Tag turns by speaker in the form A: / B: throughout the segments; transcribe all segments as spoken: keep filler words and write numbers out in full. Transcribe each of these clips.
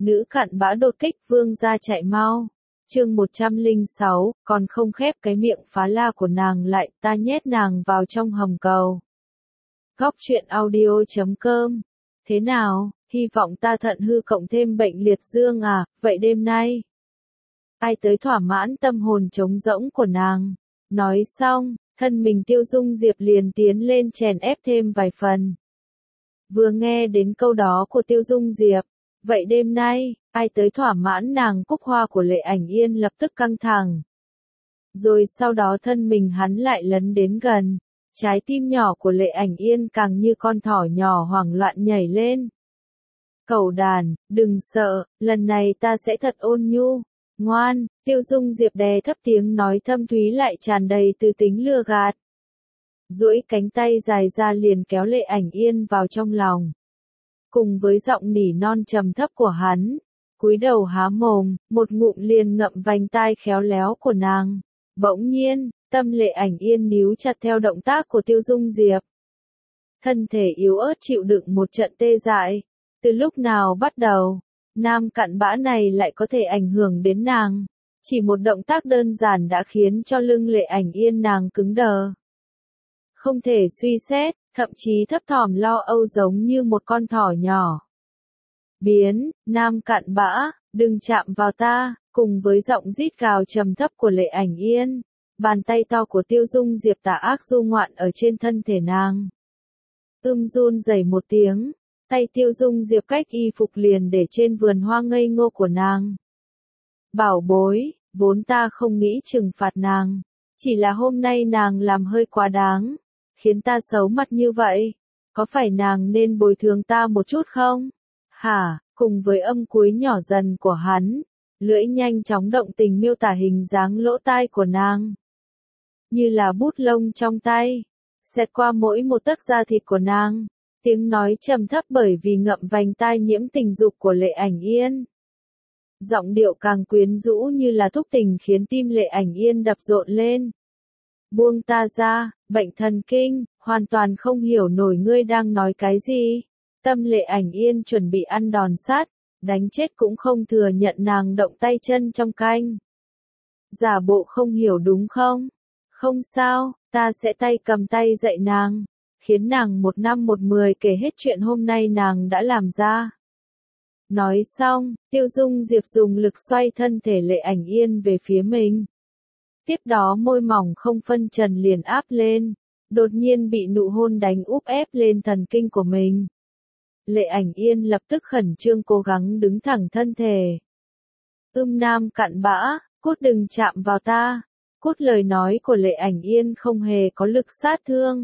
A: Nữ cặn bã đột kích vương gia chạy mau. Chương một trăm lẻ sáu, còn không khép cái miệng phá la của nàng lại, ta nhét nàng vào trong hầm cầu. Góc truyện audio chấm com. Thế nào, hy vọng ta thận hư cộng thêm bệnh liệt dương à, vậy đêm nay ai tới thỏa mãn tâm hồn trống rỗng của nàng. Nói xong, thân mình Tiêu Dung Diệp liền tiến lên chèn ép thêm vài phần. Vừa nghe đến câu đó của Tiêu Dung Diệp, vậy đêm nay, ai tới thỏa mãn nàng, cúc hoa của Lệ Ảnh Yên lập tức căng thẳng. Rồi sau đó thân mình hắn lại lấn đến gần, trái tim nhỏ của Lệ Ảnh Yên càng như con thỏ nhỏ hoảng loạn nhảy lên. Cẩu đàn, đừng sợ, lần này ta sẽ thật ôn nhu, ngoan, Tiêu Dung Diệp đè thấp tiếng nói thâm thúy lại tràn đầy từ tính lừa gạt. Duỗi cánh tay dài ra liền kéo Lệ Ảnh Yên vào trong lòng. Cùng với giọng nỉ non trầm thấp của hắn, cúi đầu há mồm, một ngụm liền ngậm vành tai khéo léo của nàng. Bỗng nhiên, tâm Lệ Ảnh Yên níu chặt theo động tác của Tiêu Dung Diệp. Thân thể yếu ớt chịu đựng một trận tê dại. Từ lúc nào bắt đầu, nam cặn bã này lại có thể ảnh hưởng đến nàng. Chỉ một động tác đơn giản đã khiến cho lưng Lệ Ảnh Yên nàng cứng đờ. Không thể suy xét, thậm chí thấp thỏm lo âu giống như một con thỏ nhỏ. Biến, nam cặn bã, đừng chạm vào ta, cùng với giọng rít gào trầm thấp của Lệ Ảnh Yên. Bàn tay to của Tiêu Dung Diệp tà ác du ngoạn ở trên thân thể nàng. Ưm run rẩy một tiếng, tay Tiêu Dung Diệp cách y phục liền để trên vườn hoa ngây ngô của nàng. Bảo bối, vốn ta không nghĩ trừng phạt nàng, chỉ là hôm nay nàng làm hơi quá đáng, khiến ta xấu mặt như vậy, có phải nàng nên bồi thường ta một chút không? Hả, cùng với âm cuối nhỏ dần của hắn, lưỡi nhanh chóng động tình miêu tả hình dáng lỗ tai của nàng. Như là bút lông trong tay, xẹt qua mỗi một tấc da thịt của nàng, tiếng nói trầm thấp bởi vì ngậm vành tai nhiễm tình dục của Lệ Ảnh Yên. Giọng điệu càng quyến rũ như là thúc tình khiến tim Lệ Ảnh Yên đập rộn lên. Buông ta ra, bệnh thần kinh, hoàn toàn không hiểu nổi ngươi đang nói cái gì. Tâm Lệ Ảnh Yên chuẩn bị ăn đòn sát, đánh chết cũng không thừa nhận nàng động tay chân trong canh. Giả bộ không hiểu đúng không? Không sao, ta sẽ tay cầm tay dạy nàng, khiến nàng một năm một mười kể hết chuyện hôm nay nàng đã làm ra. Nói xong, Tiêu Dung Diệp dùng lực xoay thân thể Lệ Ảnh Yên về phía mình. Tiếp đó môi mỏng không phân trần liền áp lên, đột nhiên bị nụ hôn đánh úp ép lên thần kinh của mình. Lệ Ảnh Yên lập tức khẩn trương cố gắng đứng thẳng thân thể. Ưm nam cặn bã, cút đừng chạm vào ta. Cút, lời nói của Lệ Ảnh Yên không hề có lực sát thương.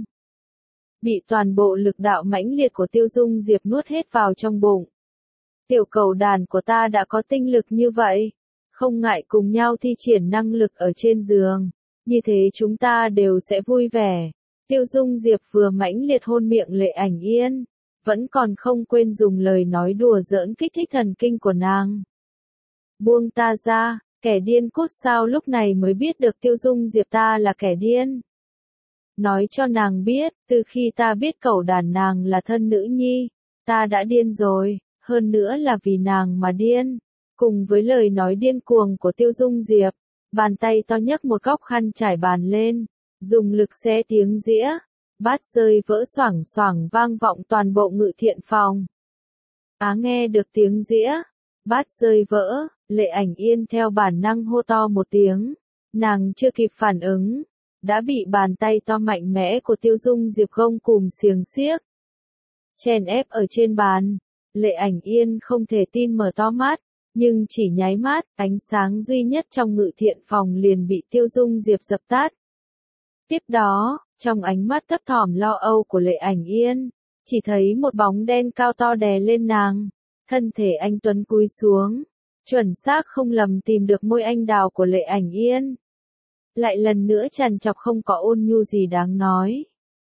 A: Bị toàn bộ lực đạo mãnh liệt của Tiêu Dung Diệp nuốt hết vào trong bụng. Tiểu cẩu đàn của ta đã có tinh lực như vậy, không ngại cùng nhau thi triển năng lực ở trên giường, như thế chúng ta đều sẽ vui vẻ. Tiêu Dung Diệp vừa mãnh liệt hôn miệng Lệ Ảnh Yên, vẫn còn không quên dùng lời nói đùa giỡn kích thích thần kinh của nàng. Buông ta ra, kẻ điên cút. Sao lúc này mới biết được Tiêu Dung Diệp ta là kẻ điên? Nói cho nàng biết, từ khi ta biết cẩu đàn nàng là thân nữ nhi, ta đã điên rồi, hơn nữa là vì nàng mà điên. Cùng với lời nói điên cuồng của Tiêu Dung Diệp, bàn tay to nhấc một góc khăn trải bàn lên, dùng lực xé tiếng dĩa, bát rơi vỡ xoảng xoảng vang vọng toàn bộ ngự thiện phòng. Á nghe được tiếng dĩa, bát rơi vỡ, Lệ Ảnh Yên theo bản năng hô to một tiếng, nàng chưa kịp phản ứng, đã bị bàn tay to mạnh mẽ của Tiêu Dung Diệp gông cùm xiềng xiếc chèn ép ở trên bàn. Lệ Ảnh Yên không thể tin mở to mắt, nhưng chỉ nháy mắt, ánh sáng duy nhất trong ngự thiện phòng liền bị Tiêu Dung Diệp dập tắt. Tiếp đó, trong ánh mắt thấp thỏm lo âu của Lệ Ảnh Yên, chỉ thấy một bóng đen cao to đè lên nàng, thân thể anh tuấn cúi xuống, chuẩn xác không lầm tìm được môi anh đào của Lệ Ảnh Yên. Lại lần nữa trằn trọc không có ôn nhu gì đáng nói.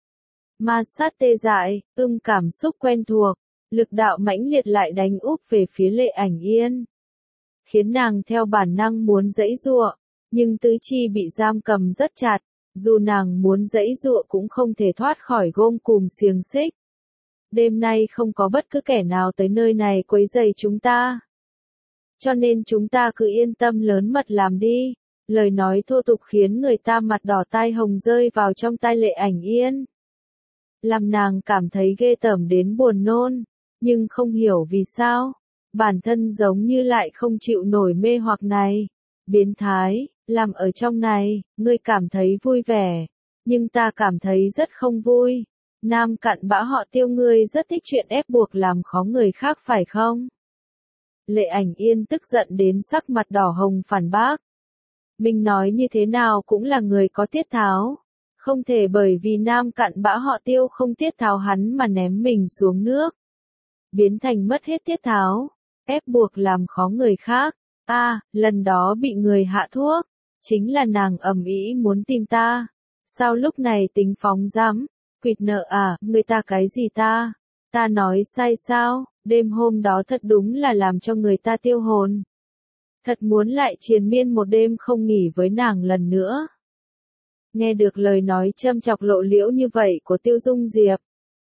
A: Ma sát tê dại, ưm cảm xúc quen thuộc, lực đạo mãnh liệt lại đánh úp về phía Lệ Ảnh Yên, khiến nàng theo bản năng muốn giãy giụa, nhưng tứ chi bị giam cầm rất chặt, dù nàng muốn giãy giụa cũng không thể thoát khỏi gông cùm xiềng xích. Đêm nay không có bất cứ kẻ nào tới nơi này quấy rầy chúng ta. cho nên chúng ta cứ yên tâm lớn mật làm đi. Lời nói thô tục khiến người ta mặt đỏ tai hồng rơi vào trong tai Lệ Ảnh Yên. Làm nàng cảm thấy ghê tởm đến buồn nôn, nhưng không hiểu vì sao, bản thân giống như lại không chịu nổi mê hoặc này. Biến thái, làm ở trong này, ngươi cảm thấy vui vẻ, nhưng ta cảm thấy rất không vui. Nam cặn bã họ Tiêu, ngươi rất thích chuyện ép buộc làm khó người khác phải không? Lệ Ảnh Yên tức giận đến sắc mặt đỏ hồng phản bác. Mình nói như thế nào cũng là người có tiết tháo. Không thể bởi vì nam cặn bã họ Tiêu không tiết tháo hắn mà ném mình xuống nước. Biến thành mất hết tiết tháo, ép buộc làm khó người khác. A, à, lần đó bị người hạ thuốc, chính là nàng ầm ĩ muốn tìm ta. Sao lúc này tính phóng dám, quỵt nợ à, người ta cái gì ta? Ta nói sai sao, đêm hôm đó thật đúng là làm cho người ta tiêu hồn. Thật muốn lại triền miên một đêm không nghỉ với nàng lần nữa. Nghe được lời nói châm chọc lộ liễu như vậy của Tiêu Dung Diệp,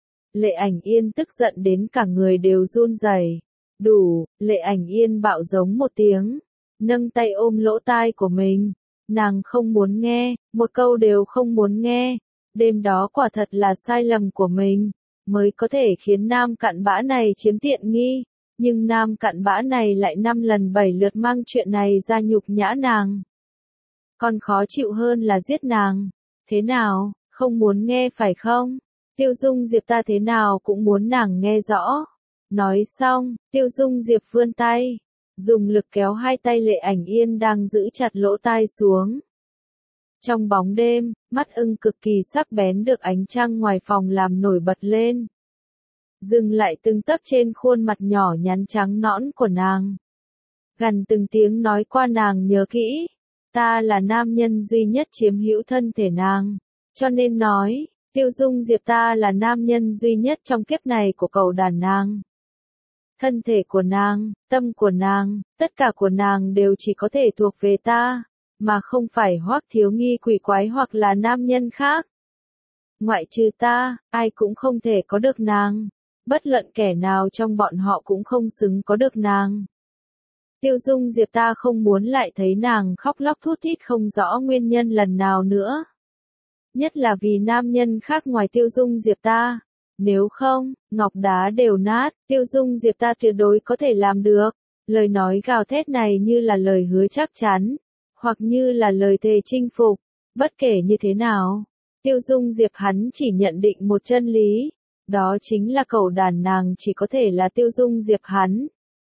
A: Lệ Ảnh Yên tức giận đến cả người đều run rẩy. Đủ, Lệ Ảnh Yên bạo giống một tiếng, nâng tay ôm lỗ tai của mình. Nàng không muốn nghe, một câu đều không muốn nghe. Đêm đó quả thật là sai lầm của mình, mới có thể khiến nam cặn bã này chiếm tiện nghi. Nhưng nam cặn bã này lại năm lần bảy lượt mang chuyện này ra nhục nhã nàng. Còn khó chịu hơn là giết nàng. Thế nào, không muốn nghe phải không? Tiêu Dung Diệp ta thế nào cũng muốn nàng nghe rõ. Nói xong, Tiêu Dung Diệp vươn tay, dùng lực kéo hai tay Lệ Ảnh Yên đang giữ chặt lỗ tai xuống. Trong bóng đêm, mắt ưng cực kỳ sắc bén được ánh trăng ngoài phòng làm nổi bật lên. Dừng lại từng tấc trên khuôn mặt nhỏ nhắn trắng nõn của nàng. Gần từng tiếng nói qua nàng nhớ kỹ. Ta là nam nhân duy nhất chiếm hữu thân thể nàng. Cho nên nói, Tiêu Dung Diệp ta là nam nhân duy nhất trong kiếp này của cậu đàn nàng. Thân thể của nàng, tâm của nàng, tất cả của nàng đều chỉ có thể thuộc về ta, mà không phải Hoắc Thiếu Nghi quỷ quái hoặc là nam nhân khác. Ngoại trừ ta, ai cũng không thể có được nàng. Bất luận kẻ nào trong bọn họ cũng không xứng có được nàng. Tiêu Dung Diệp ta không muốn lại thấy nàng khóc lóc thút thít không rõ nguyên nhân lần nào nữa. Nhất là vì nam nhân khác ngoài Tiêu Dung Diệp ta. Nếu không, ngọc đá đều nát, Tiêu Dung Diệp ta tuyệt đối có thể làm được. Lời nói gào thét này như là lời hứa chắc chắn, hoặc như là lời thề chinh phục. Bất kể như thế nào, Tiêu Dung Diệp hắn chỉ nhận định một chân lý. Đó chính là cậu đàn nàng chỉ có thể là Tiêu Dung Diệp hắn.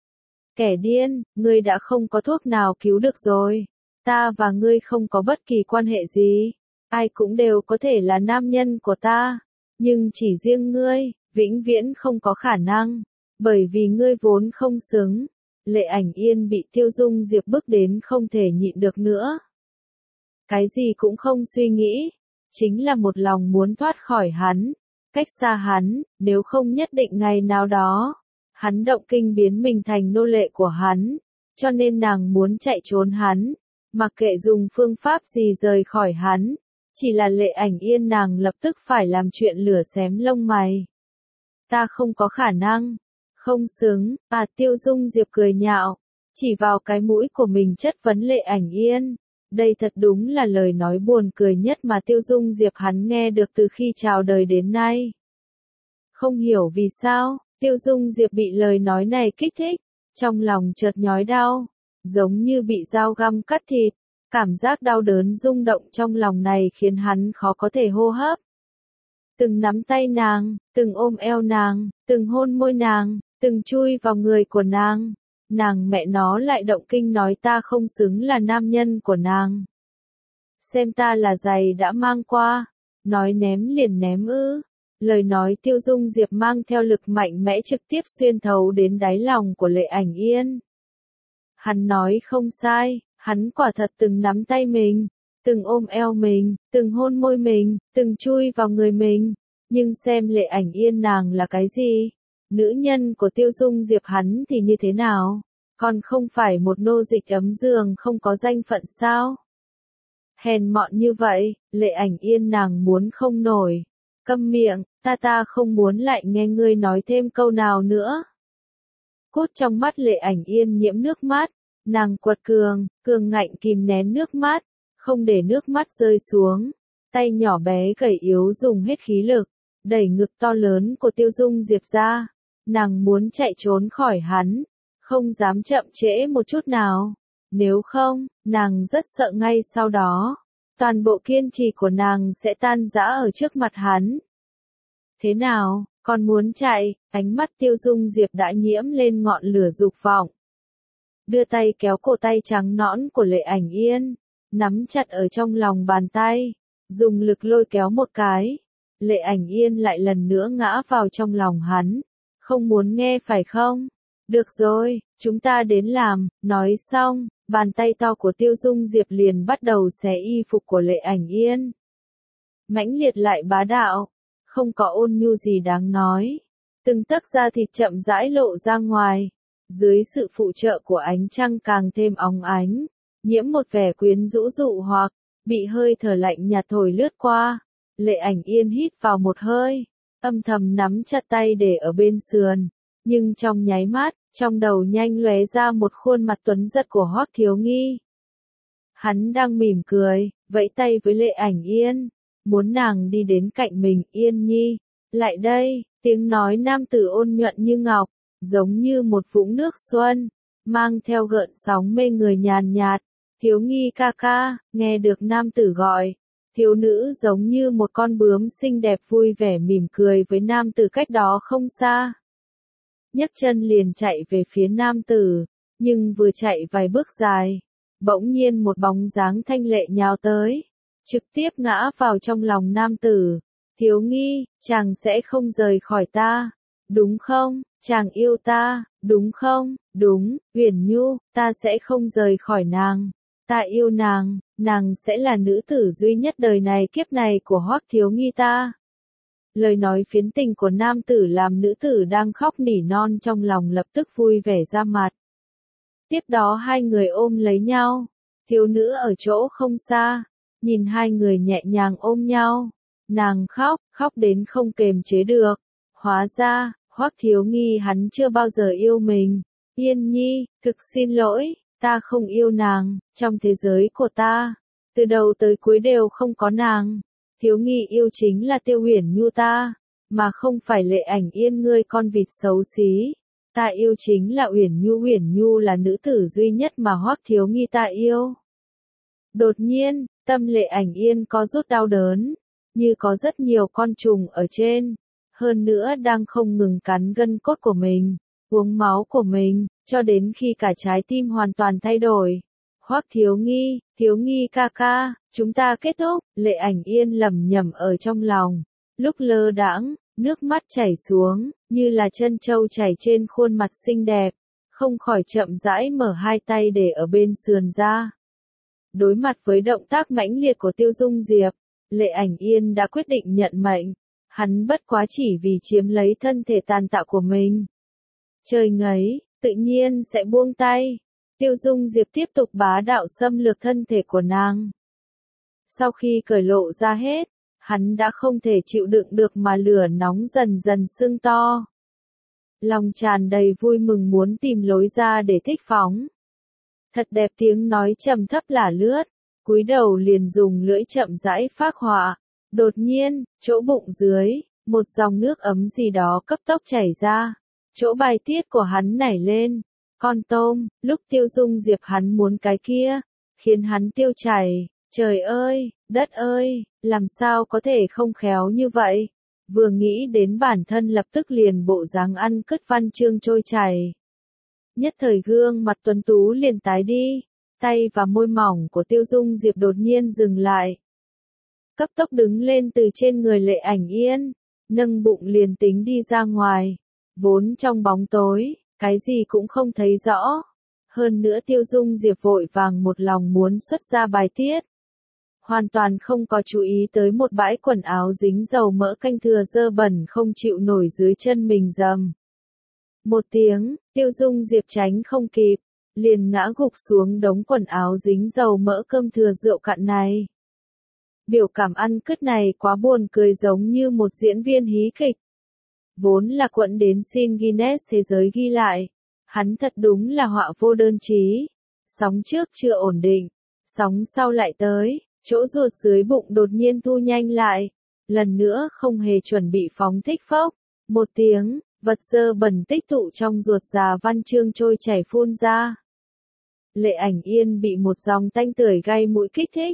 A: Kẻ điên, ngươi đã không có thuốc nào cứu được rồi. Ta và ngươi không có bất kỳ quan hệ gì. Ai cũng đều có thể là nam nhân của ta. Nhưng chỉ riêng ngươi, vĩnh viễn không có khả năng. Bởi vì ngươi vốn không xứng. Lệ Ảnh Yên bị Tiêu Dung Diệp bức đến không thể nhịn được nữa. Cái gì cũng không suy nghĩ. Chính là một lòng muốn thoát khỏi hắn. Cách xa hắn, nếu không nhất định ngày nào đó. Hắn động kinh biến mình thành nô lệ của hắn. Cho nên nàng muốn chạy trốn hắn. Mặc kệ dùng phương pháp gì rời khỏi hắn. Chỉ là Lệ Ảnh Yên nàng lập tức phải làm chuyện lửa xém lông mày. Ta không có khả năng. Không xứng, à Tiêu Dung Diệp cười nhạo. Chỉ vào cái mũi của mình chất vấn Lệ Ảnh Yên. Đây thật đúng là lời nói buồn cười nhất mà Tiêu Dung Diệp hắn nghe được từ khi chào đời đến nay. Không hiểu vì sao, Tiêu Dung Diệp bị lời nói này kích thích. Trong lòng chợt nhói đau. Giống như bị dao găm cắt thịt. Cảm giác đau đớn rung động trong lòng này khiến hắn khó có thể hô hấp. Từng nắm tay nàng, từng ôm eo nàng, từng hôn môi nàng, từng chui vào người của nàng. Nàng mẹ nó lại động kinh nói ta không xứng là nam nhân của nàng. Xem ta là giày đã mang qua. Nói ném liền ném ư. Lời nói Tiêu Dung Diệp mang theo lực mạnh mẽ trực tiếp xuyên thấu đến đáy lòng của Lệ Ảnh Yên. Hắn nói không sai. Hắn quả thật từng nắm tay mình, từng ôm eo mình, từng hôn môi mình, từng chui vào người mình. Nhưng xem Lệ Ảnh Yên nàng là cái gì? Nữ nhân của Tiêu Dung Diệp hắn thì như thế nào? Còn không phải một nô dịch ấm giường không có danh phận sao? Hèn mọn như vậy, Lệ Ảnh Yên nàng muốn không nổi. Câm miệng, ta ta không muốn lại nghe ngươi nói thêm câu nào nữa. Cốt trong mắt Lệ Ảnh Yên nhiễm nước mắt, nàng quật cường, cường ngạnh kìm nén nước mắt, không để nước mắt rơi xuống. Tay nhỏ bé gầy yếu dùng hết khí lực, đẩy ngực to lớn của Tiêu Dung Diệp ra. Nàng muốn chạy trốn khỏi hắn, không dám chậm trễ một chút nào. Nếu không, nàng rất sợ ngay sau đó, toàn bộ kiên trì của nàng sẽ tan rã ở trước mặt hắn. Thế nào, còn muốn chạy? Ánh mắt Tiêu Dung Diệp đã nhiễm lên ngọn lửa dục vọng. Đưa tay kéo cổ tay trắng nõn của Lệ Ảnh Yên, nắm chặt ở trong lòng bàn tay, dùng lực lôi kéo một cái. Lệ Ảnh Yên lại lần nữa ngã vào trong lòng hắn. Không muốn nghe phải không? Được rồi, chúng ta đến làm. Nói xong, bàn tay to của Tiêu Dung Diệp liền bắt đầu xé y phục của Lệ Ảnh Yên. Mãnh liệt lại bá đạo, không có ôn nhu gì đáng nói. Từng tấc da thịt chậm rãi lộ ra ngoài, dưới sự phụ trợ của ánh trăng càng thêm óng ánh, nhiễm một vẻ quyến rũ dụ hoặc, bị hơi thở lạnh nhạt thổi lướt qua. Lệ Ảnh Yên hít vào một hơi, âm thầm nắm chặt tay để ở bên sườn, nhưng trong nháy mắt, trong đầu nhanh lóe ra một khuôn mặt tuấn giật của Hoắc Thiếu Nghi. Hắn đang mỉm cười, vẫy tay với Lệ Ảnh Yên, muốn nàng đi đến cạnh mình. Yên Nhi, lại đây. Tiếng nói nam tử ôn nhuận như ngọc, giống như một vũng nước xuân, mang theo gợn sóng mê người nhàn nhạt. Thiếu Nghi ca ca. Nghe được nam tử gọi, thiếu nữ giống như một con bướm xinh đẹp vui vẻ mỉm cười với nam tử cách đó không xa. Nhấc chân liền chạy về phía nam tử, nhưng vừa chạy vài bước dài, bỗng nhiên một bóng dáng thanh lệ nhào tới, trực tiếp ngã vào trong lòng nam tử. Thiếu Nghi, chàng sẽ không rời khỏi ta, đúng không? Chàng yêu ta, đúng không? Đúng, Uyển Nhu, ta sẽ không rời khỏi nàng. Ta yêu nàng, nàng sẽ là nữ tử duy nhất đời này kiếp này của Hoắc Thiếu Nghi ta. Lời nói phiến tình của nam tử làm nữ tử đang khóc nỉ non trong lòng lập tức vui vẻ ra mặt. Tiếp đó hai người ôm lấy nhau, thiếu nữ ở chỗ không xa, nhìn hai người nhẹ nhàng ôm nhau. Nàng khóc, khóc đến không kềm chế được. Hóa ra, Hoắc Thiếu Nghi hắn chưa bao giờ yêu mình. Yên Nhi, thực xin lỗi, ta không yêu nàng, trong thế giới của ta, từ đầu tới cuối đều không có nàng. Thiếu Nghi yêu chính là Tiêu Uyển Nhu ta, mà không phải Lệ Ảnh Yên ngươi con vịt xấu xí. Ta yêu chính là Uyển Nhu, Uyển Nhu là nữ tử duy nhất mà Hoắc Thiếu Nghi ta yêu. Đột nhiên, tâm Lệ Ảnh Yên có rút đau đớn, như có rất nhiều con trùng ở trên, hơn nữa đang không ngừng cắn gân cốt của mình, uống máu của mình, cho đến khi cả trái tim hoàn toàn thay đổi. Hoắc Thiếu Nghi, Thiếu Nghi ca ca, chúng ta kết thúc. Lệ Ảnh Yên lẩm nhẩm ở trong lòng, lúc lơ đãng, nước mắt chảy xuống, như là chân châu chảy trên khuôn mặt xinh đẹp, không khỏi chậm rãi mở hai tay để ở bên sườn ra. Đối mặt với động tác mãnh liệt của Tiêu Dung Diệp, Lệ Ảnh Yên đã quyết định nhận mệnh, hắn bất quá chỉ vì chiếm lấy thân thể tàn tạ của mình. Trời ngấy, tự nhiên sẽ buông tay. Tiêu Dung Diệp tiếp tục bá đạo xâm lược thân thể của nàng. Sau khi cởi lộ ra hết, hắn đã không thể chịu đựng được mà lửa nóng dần dần sưng to. Lòng tràn đầy vui mừng muốn tìm lối ra để thích phóng. Thật đẹp, tiếng nói trầm thấp lả lướt, cúi đầu liền dùng lưỡi chậm rãi phác họa. Đột nhiên, chỗ bụng dưới, một dòng nước ấm gì đó cấp tốc chảy ra. Chỗ bài tiết của hắn nảy lên. Con tôm, lúc Tiêu Dung Diệp hắn muốn cái kia, khiến hắn tiêu chảy. Trời ơi, đất ơi, làm sao có thể không khéo như vậy? Vừa nghĩ đến bản thân lập tức liền bộ dáng ăn cứt văn chương trôi chảy. Nhất thời gương mặt tuấn tú liền tái đi, tay và môi mỏng của Tiêu Dung Diệp đột nhiên dừng lại. Cấp tốc đứng lên từ trên người Lệ Ảnh Yên, nâng bụng liền tính đi ra ngoài. Vốn trong bóng tối, cái gì cũng không thấy rõ. Hơn nữa Tiêu Dung Diệp vội vàng một lòng muốn xuất ra bài tiết. Hoàn toàn không có chú ý tới một bãi quần áo dính dầu mỡ canh thừa dơ bẩn không chịu nổi dưới chân mình dầm. Một tiếng, Tiêu Dung Diệp tránh không kịp, liền ngã gục xuống đống quần áo dính dầu mỡ cơm thừa rượu cạn này. Biểu cảm ăn cứt này quá buồn cười, giống như một diễn viên hí kịch. Vốn là quận đến xin Guinness Thế giới ghi lại, Hắn thật đúng là họa vô đơn chí. Sóng trước chưa ổn định, sóng sau lại tới, chỗ ruột dưới bụng đột nhiên thu nhanh lại. Lần nữa không hề chuẩn bị phóng thích phốc. Một tiếng, vật dơ bẩn tích tụ trong ruột già Văn Chương trôi chảy phun ra. Lệ Ảnh Yên bị một dòng tanh tưởi gai mũi kích thích.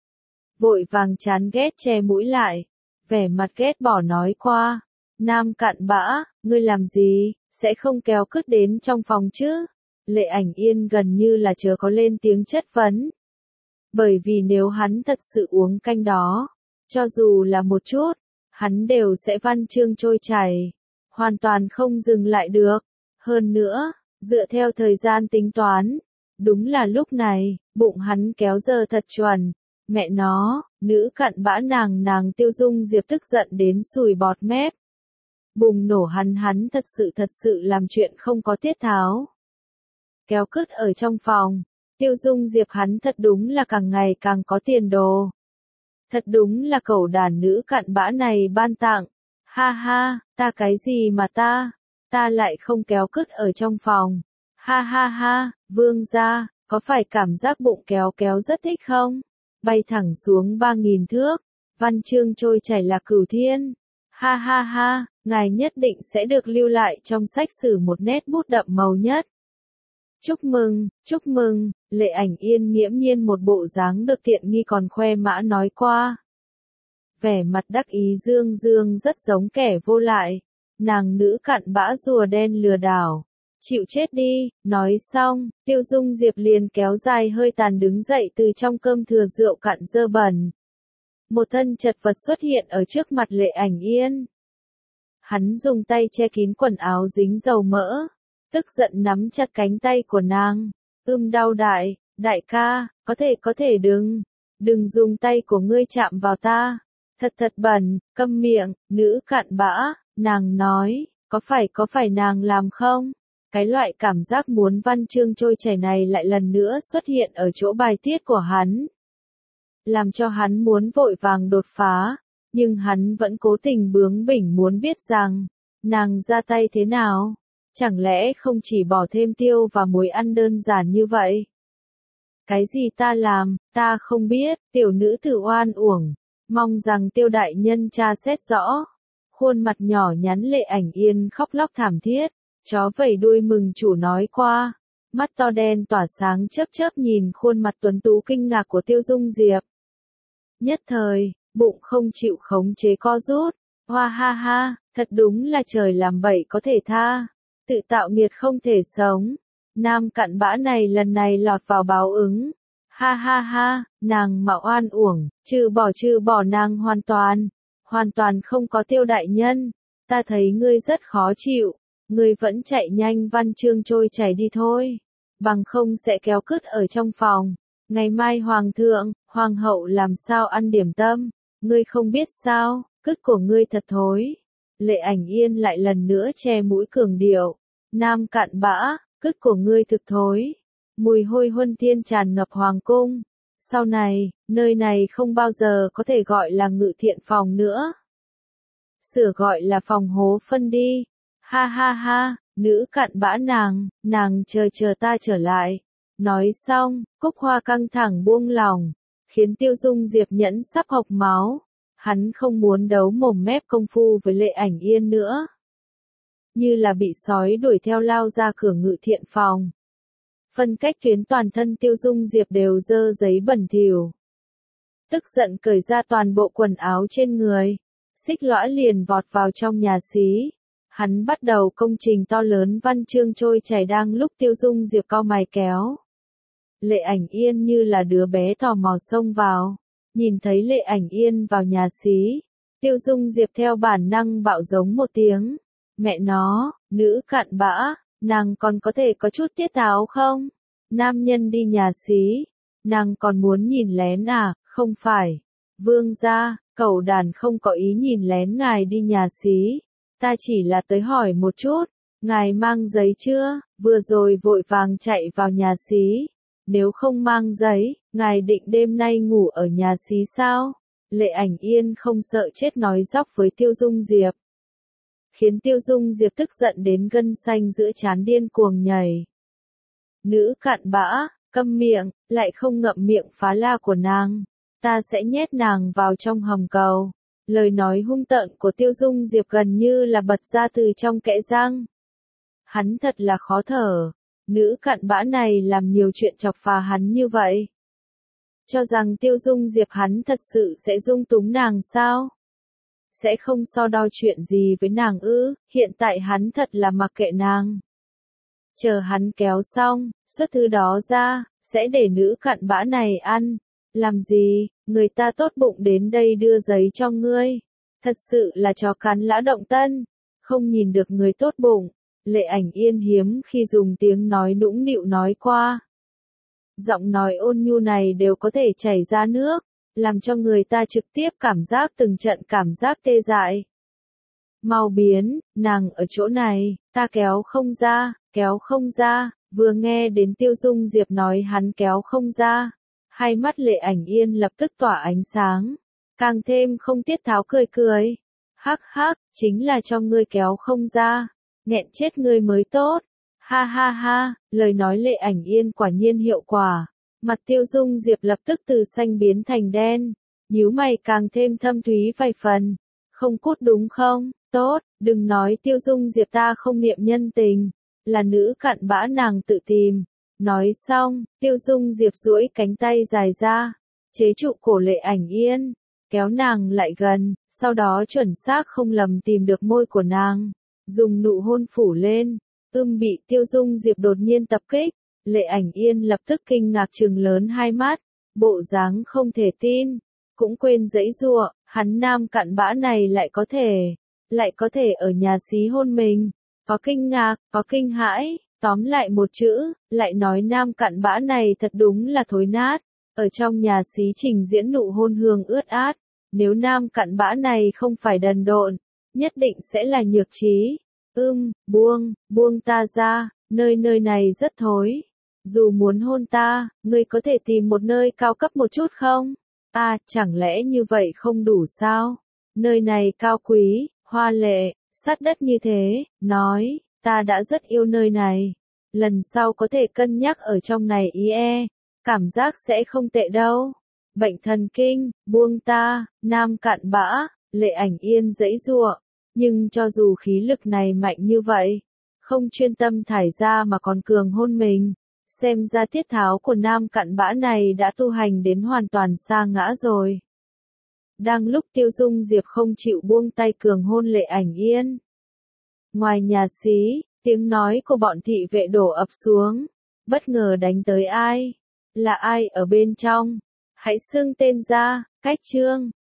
A: Vội vàng chán ghét che mũi lại, vẻ mặt ghét bỏ nói qua. Nam cặn bã, ngươi làm gì, sẽ không kéo cứt đến trong phòng chứ? Lệ Ảnh Yên gần như là chớ có lên tiếng chất vấn. Bởi vì nếu hắn thật sự uống canh đó, cho dù là một chút, hắn đều sẽ văn chương trôi chảy, hoàn toàn không dừng lại được. Hơn nữa, dựa theo thời gian tính toán, đúng là lúc này, bụng hắn kéo giờ thật chuẩn. Mẹ nó, nữ cặn bã nàng nàng Tiêu Dung Diệp tức giận đến sùi bọt mép. Bùng nổ hắn hắn thật sự thật sự làm chuyện không có tiết tháo. Kéo cứt ở trong phòng, Tiêu Dung Diệp hắn thật đúng là càng ngày càng có tiền đồ. Thật đúng là cẩu đàn nữ cặn bã này ban tặng. Ha ha, ta cái gì mà ta, ta lại không kéo cứt ở trong phòng. Ha ha ha, vương gia, có phải cảm giác bụng kéo kéo rất thích không? Bay thẳng xuống ba nghìn thước, văn chương trôi chảy là cửu thiên. Ha ha ha, ngài nhất định sẽ được lưu lại trong sách sử một nét bút đậm màu nhất. Chúc mừng, chúc mừng, Lệ Ảnh Yên nghiễm nhiên một bộ dáng được tiện nghi còn khoe mã nói qua. Vẻ mặt đắc ý dương dương rất giống kẻ vô lại, nàng nữ cặn bã rùa đen lừa đảo. Chịu chết đi, nói xong, Tiêu Dung Diệp liền kéo dài hơi tàn đứng dậy từ trong cơm thừa rượu cặn dơ bẩn. Một thân chật vật xuất hiện ở trước mặt Lệ Ảnh Yên. Hắn dùng tay che kín quần áo dính dầu mỡ, tức giận nắm chặt cánh tay của nàng. Ưm đau đại, đại ca, có thể có thể đừng, đừng dùng tay của ngươi chạm vào ta. Thật thật bẩn, câm miệng, nữ cặn bã, nàng nói, có phải có phải nàng làm không? Cái loại cảm giác muốn văn chương trôi chảy này lại lần nữa xuất hiện ở chỗ bài tiết của hắn. Làm cho hắn muốn vội vàng đột phá, nhưng hắn vẫn cố tình bướng bỉnh muốn biết rằng, nàng ra tay thế nào? Chẳng lẽ không chỉ bỏ thêm tiêu và muối ăn đơn giản như vậy? Cái gì ta làm, ta không biết, tiểu nữ tử oan uổng, mong rằng Tiêu đại nhân tra xét rõ. Khuôn mặt nhỏ nhắn Lệ Ảnh Yên khóc lóc thảm thiết, chó vẩy đuôi mừng chủ nói qua, mắt to đen tỏa sáng chớp chớp nhìn khuôn mặt tuấn tú kinh ngạc của Tiêu Dung Diệp. Nhất thời, bụng không chịu khống chế co rút, hoa ha ha, thật đúng là trời làm bậy có thể tha, tự tạo nghiệt không thể sống. Nam cặn bã này lần này lọt vào báo ứng. Ha ha ha, nàng mà oan uổng, trừ bỏ trừ bỏ nàng hoàn toàn, hoàn toàn không có Tiêu đại nhân. Ta thấy ngươi rất khó chịu, ngươi vẫn chạy nhanh văn chương trôi chảy đi thôi, bằng không sẽ kéo cứt ở trong phòng. Ngày mai hoàng thượng, hoàng hậu làm sao ăn điểm tâm, ngươi không biết sao, cứt của ngươi thật thối. Lệ Ảnh Yên lại lần nữa che mũi cường điệu, nam cặn bã, cứt của ngươi thực thối. Mùi hôi huân thiên tràn ngập hoàng cung. Sau này, nơi này không bao giờ có thể gọi là ngự thiện phòng nữa. Sửa gọi là phòng hố phân đi. Ha ha ha, nữ cặn bã nàng, nàng chờ chờ ta trở lại. Nói xong, Cúc Hoa căng thẳng buông lòng, khiến Tiêu Dung Diệp nhẫn sắp hộc máu. Hắn không muốn đấu mồm mép công phu với Lệ Ảnh Yên nữa. Như là bị sói đuổi theo lao ra cửa ngự thiện phòng. Phân cách tuyến toàn thân Tiêu Dung Diệp đều dơ giấy bẩn thỉu. Tức giận cởi ra toàn bộ quần áo trên người, xích lõa liền vọt vào trong nhà xí. Hắn bắt đầu công trình to lớn văn chương trôi chảy đang lúc Tiêu Dung Diệp cau mày kéo. Lệ Ảnh Yên như là đứa bé tò mò xông vào, nhìn thấy Lệ Ảnh Yên vào nhà xí, Tiêu Dung Diệp theo bản năng bạo giống một tiếng. Mẹ nó, nữ cặn bã, nàng còn có thể có chút tiết tháo không? Nam nhân đi nhà xí, nàng còn muốn nhìn lén à? Không phải. Vương gia, cẩu đàn không có ý nhìn lén ngài đi nhà xí. Ta chỉ là tới hỏi một chút, ngài mang giấy chưa? Vừa rồi vội vàng chạy vào nhà xí. Nếu không mang giấy, ngài định đêm nay ngủ ở nhà xí sao? Lệ Ảnh Yên không sợ chết nói dóc với Tiêu Dung Diệp. khiến Tiêu Dung Diệp tức giận đến gân xanh giữa trán điên cuồng nhảy. Nữ cặn bã, câm miệng, lại không ngậm miệng phá la của nàng. Ta sẽ nhét nàng vào trong hầm cầu. Lời nói hung tợn của Tiêu Dung Diệp gần như là bật ra từ trong kẽ răng. Hắn thật là khó thở. Nữ cặn bã này làm nhiều chuyện chọc phá hắn như vậy. Cho rằng Tiêu Dung Diệp hắn thật sự sẽ dung túng nàng sao? Sẽ không so đo chuyện gì với nàng ư? Hiện tại hắn thật là mặc kệ nàng. Chờ hắn kéo xong, xuất thứ đó ra, sẽ để nữ cặn bã này ăn. Làm gì, người ta tốt bụng đến đây đưa giấy cho ngươi. Thật sự là chó cắn lã động tân. Không nhìn được người tốt bụng. Lệ Ảnh Yên hiếm khi dùng tiếng nói nũng nịu nói qua. Giọng nói ôn nhu này đều có thể chảy ra nước, làm cho người ta trực tiếp cảm giác từng trận cảm giác tê dại. Mau biến, nàng ở chỗ này, ta kéo không ra, kéo không ra, vừa nghe đến Tiêu Dung Diệp nói hắn kéo không ra. Hai mắt Lệ Ảnh Yên lập tức tỏa ánh sáng, càng thêm không tiết tháo cười cười. Hắc hắc, chính là cho ngươi kéo không ra, nghẹn chết ngươi mới tốt. Ha ha ha, lời nói Lệ Ảnh Yên quả nhiên hiệu quả. Mặt Tiêu Dung Diệp lập tức từ xanh biến thành đen, nhíu mày càng thêm thâm thúy vài phần. Không cút đúng không? Tốt, đừng nói Tiêu Dung Diệp ta không niệm nhân tình, là nữ cặn bã nàng tự tìm. Nói xong, Tiêu Dung Diệp duỗi cánh tay dài ra, chế trụ cổ Lệ Ảnh Yên, kéo nàng lại gần, sau đó chuẩn xác không lầm tìm được môi của nàng, dùng nụ hôn phủ lên. Ưm bị Tiêu Dung Diệp đột nhiên tập kích, Lệ Ảnh Yên lập tức kinh ngạc trừng lớn hai mắt, bộ dáng không thể tin, cũng quên giãy giụa, hắn nam cặn bã này lại có thể, lại có thể ở nhà xí hôn mình, có kinh ngạc, có kinh hãi, tóm lại một chữ, lại nói nam cặn bã này thật đúng là thối nát, ở trong nhà xí trình diễn nụ hôn hương ướt át, nếu nam cặn bã này không phải đần độn, nhất định sẽ là nhược trí. Ưm, buông, buông ta ra, nơi nơi này rất thối. Dù muốn hôn ta, ngươi có thể tìm một nơi cao cấp một chút không? À, chẳng lẽ như vậy không đủ sao? Nơi này cao quý, hoa lệ, sát đất như thế, nói, ta đã rất yêu nơi này. Lần sau có thể cân nhắc ở trong này ý e, cảm giác sẽ không tệ đâu. Bệnh thần kinh, buông ta, nam cặn bã, Lệ Ảnh Yên giãy giụa. Nhưng cho dù khí lực này mạnh như vậy, không chuyên tâm thải ra mà còn cường hôn mình, xem ra tiết tháo của nam cặn bã này đã tu hành đến hoàn toàn sa ngã rồi. Đang lúc Tiêu Dung Diệp không chịu buông tay cường hôn Lệ Ảnh Yên. Ngoài nhà xí, tiếng nói của bọn thị vệ đổ ập xuống, bất ngờ đánh tới ai? Là ai ở bên trong? Hãy xưng tên ra, Cách Trương.